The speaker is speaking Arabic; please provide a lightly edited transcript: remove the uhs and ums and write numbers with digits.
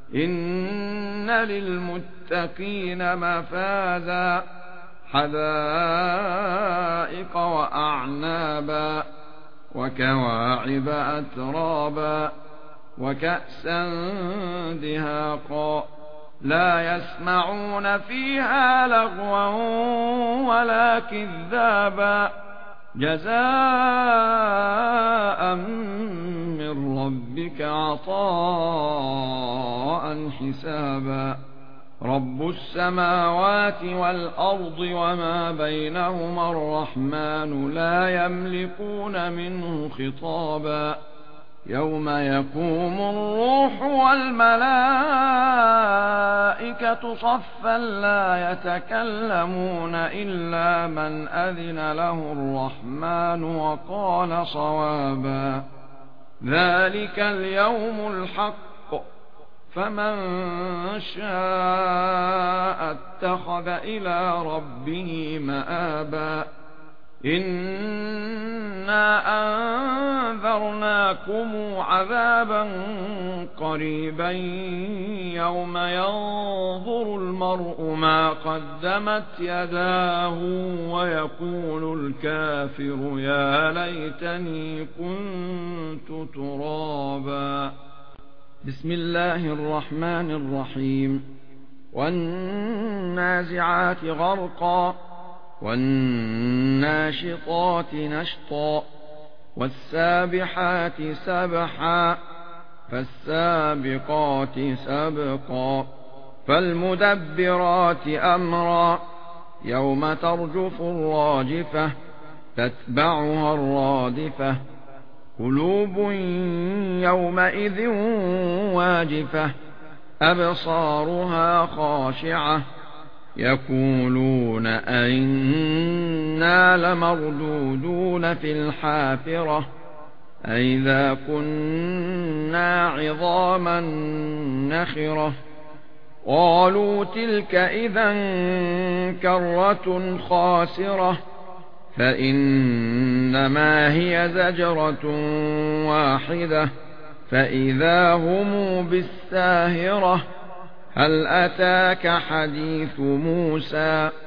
إن للمتقين مفازا حدائق وأعنابا وكواعب أترابا وكأسا دهاقا لا يسمعون فيها لغوا ولا كذابا جزاء من ربك عطاء حسابا رب السماوات والأرض وما بينهما الرحمن لا يملكون منه خطابا يوم يقوم الروح والملائكة صفا لا يتكلمون إلا من أذن له الرحمن وقال صوابا ذلك اليوم الحق فمن شاء اتخذ إلى ربه مآبا إنا أنذرناكم عذابا قريبا يوم ينظر المرء ما قدمت يداه ويقول الكافر يا ليتني كنت ترابا بسم الله الرحمن الرحيم والنازعات غرقا والناشطات نشطا والسابحات سبحا فالسابقات سبقا فالمدبرات أمرا يوم ترجف الراجفة تتبعها الرادفة قلوب يومئذ واجفة أبصارها خاشعة يقولون أئنا لمردودون في الحافرة أئذا كنا عظاما نخرة قالوا تلك إذا كرة خاسرة فإنما هي زجرة واحدة فإذا هم بالساهرة هل أتاك حديث موسى